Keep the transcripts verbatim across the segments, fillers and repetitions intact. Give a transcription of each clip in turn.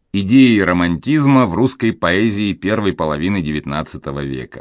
Идеи романтизма в русской поэзии первой половины девятнадцатого века.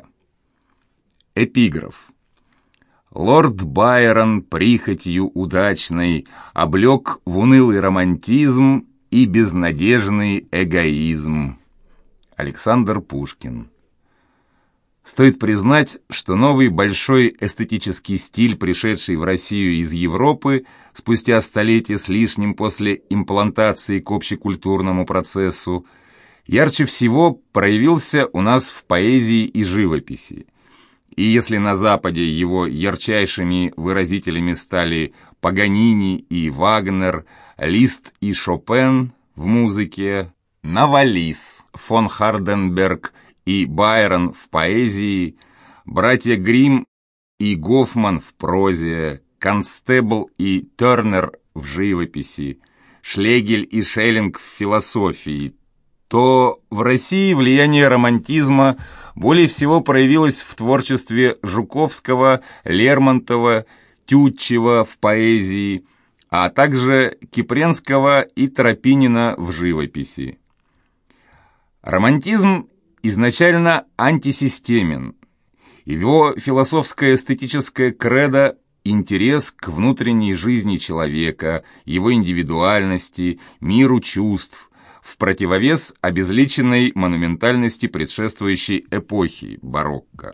Эпиграф. Лорд Байрон прихотью удачной облег в унылый романтизм и безнадежный эгоизм. Александр Пушкин. Стоит признать, что новый большой эстетический стиль, пришедший в Россию из Европы спустя столетие с лишним после имплантации к общекультурному процессу, ярче всего проявился у нас в поэзии и живописи. И если на Западе его ярчайшими выразителями стали Паганини и Вагнер, Лист и Шопен в музыке, Новалис, фон Харденберг и Байрон в поэзии, братья Гримм и Гофман в прозе, Констебл и Тернер в живописи, Шлегель и Шеллинг в философии, то в России влияние романтизма более всего проявилось в творчестве Жуковского, Лермонтова, Тютчева в поэзии, а также Кипренского и Тропинина в живописи. Романтизм изначально антисистемен. Его философско-эстетическое кредо – интерес к внутренней жизни человека, его индивидуальности, миру чувств, в противовес обезличенной монументальности предшествующей эпохи барокко.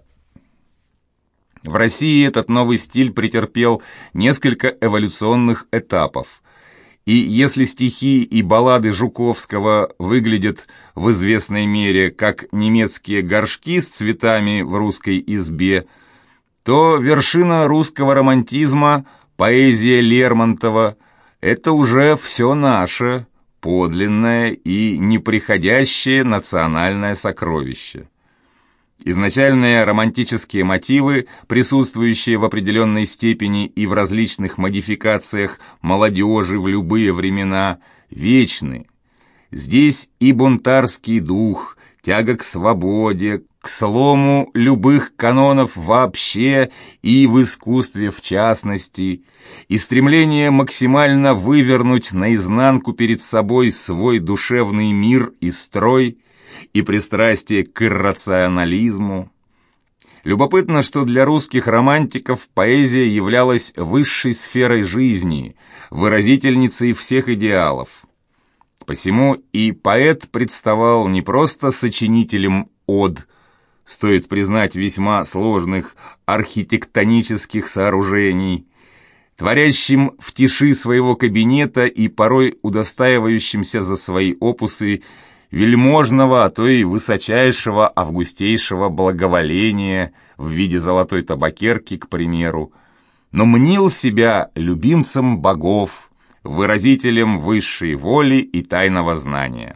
В России этот новый стиль претерпел несколько эволюционных этапов. И если стихи и баллады Жуковского выглядят в известной мере как немецкие горшки с цветами в русской избе, то вершина русского романтизма, поэзия Лермонтова – это уже все наше, подлинное и неприходящее национальное сокровище. Изначальные романтические мотивы, присутствующие в определенной степени и в различных модификациях молодежи в любые времена, вечны. Здесь и бунтарский дух, тяга к свободе, к слому любых канонов вообще и в искусстве в частности, и стремление максимально вывернуть наизнанку перед собой свой душевный мир и строй, и пристрастие к иррационализму. Любопытно, что для русских романтиков поэзия являлась высшей сферой жизни, выразительницей всех идеалов. Посему и поэт представал не просто сочинителем од, стоит признать, весьма сложных архитектонических сооружений, творящим в тиши своего кабинета и порой удостаивающимся за свои опусы вельможного, а то и высочайшего августейшего благоволения в виде золотой табакерки, к примеру, но мнил себя любимцем богов, выразителем высшей воли и тайного знания.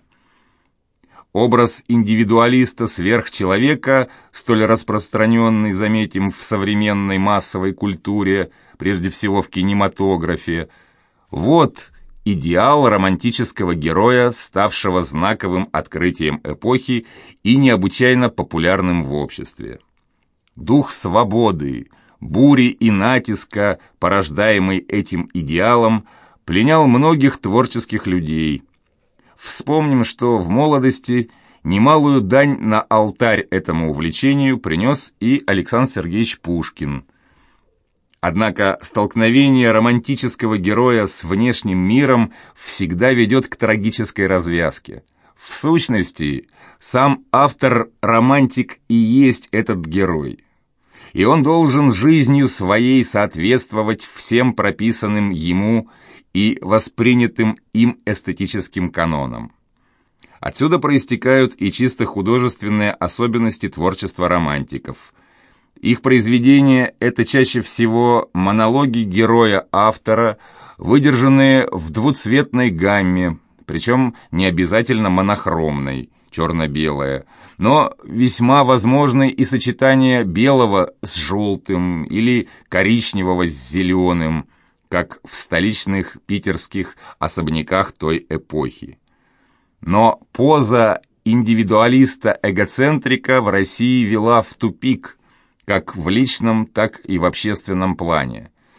Образ индивидуалиста-сверхчеловека, столь распространенный, заметим, в современной массовой культуре, прежде всего в кинематографе, вот идеал романтического героя, ставшего знаковым открытием эпохи и необычайно популярным в обществе. Дух свободы, бури и натиска, порождаемый этим идеалом, пленял многих творческих людей. Вспомним, что в молодости немалую дань на алтарь этому увлечению принес и Александр Сергеевич Пушкин. Однако столкновение романтического героя с внешним миром всегда ведет к трагической развязке. В сущности, сам автор-романтик и есть этот герой. И он должен жизнью своей соответствовать всем прописанным ему и воспринятым им эстетическим канонам. Отсюда проистекают и чисто художественные особенности творчества романтиков. Их произведения – это чаще всего монологи героя-автора, выдержанные в двуцветной гамме, причем не обязательно монохромной, черно-белая, но весьма возможны и сочетание белого с желтым или коричневого с зеленым, как в столичных питерских особняках той эпохи. Но поза индивидуалиста-эгоцентрика в России вела в тупик, как в личном, так и в общественном плане.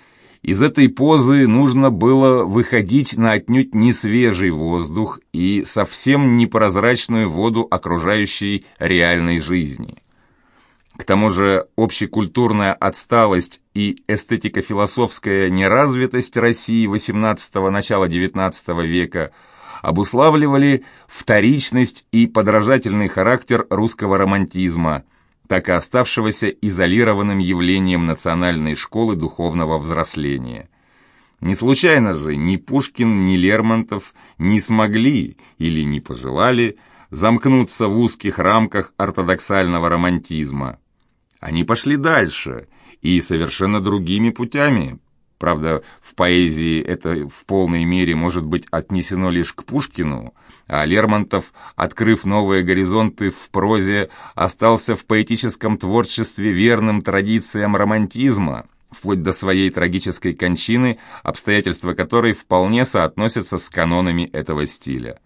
Из этой позы нужно было выходить на отнюдь не свежий воздух и совсем непрозрачную воду окружающей реальной жизни. К тому же общекультурная отсталость и эстетико-философская неразвитость России восемнадцатого – начала девятнадцатого века обуславливали вторичность и подражательный характер русского романтизма, так и оставшегося изолированным явлением национальной школы духовного взросления. Не случайно же ни Пушкин, ни Лермонтов не смогли или не пожелали замкнуться в узких рамках ортодоксального романтизма. Они пошли дальше и совершенно другими путями. Правда, в поэзии это в полной мере может быть отнесено лишь к Пушкину, а Лермонтов, открыв новые горизонты в прозе, остался в поэтическом творчестве верным традициям романтизма, вплоть до своей трагической кончины, обстоятельства которой вполне соотносятся с канонами этого стиля.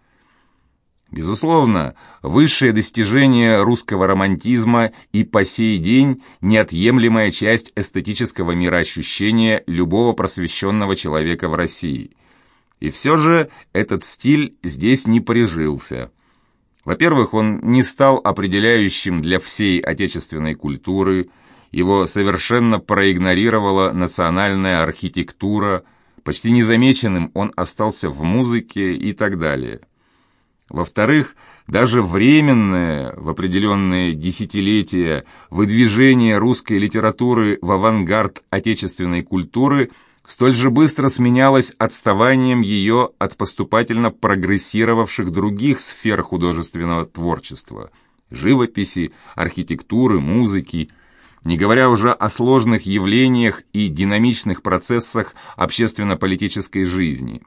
Безусловно, высшее достижение русского романтизма и по сей день неотъемлемая часть эстетического мироощущения любого просвещенного человека в России. И все же этот стиль здесь не прижился. Во-первых, он не стал определяющим для всей отечественной культуры, его совершенно проигнорировала национальная архитектура, почти незамеченным он остался в музыке и так далее. Во-вторых, даже временное, в определенные десятилетия, выдвижение русской литературы в авангард отечественной культуры столь же быстро сменялось отставанием ее от поступательно прогрессировавших других сфер художественного творчества – живописи, архитектуры, музыки, не говоря уже о сложных явлениях и динамичных процессах общественно-политической жизни.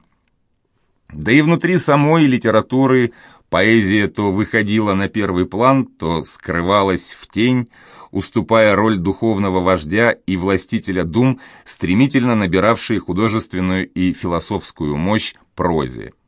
Да и внутри самой литературы поэзия то выходила на первый план, то скрывалась в тень, уступая роль духовного вождя и властителя дум, стремительно набиравшей художественную и философскую мощь прозе.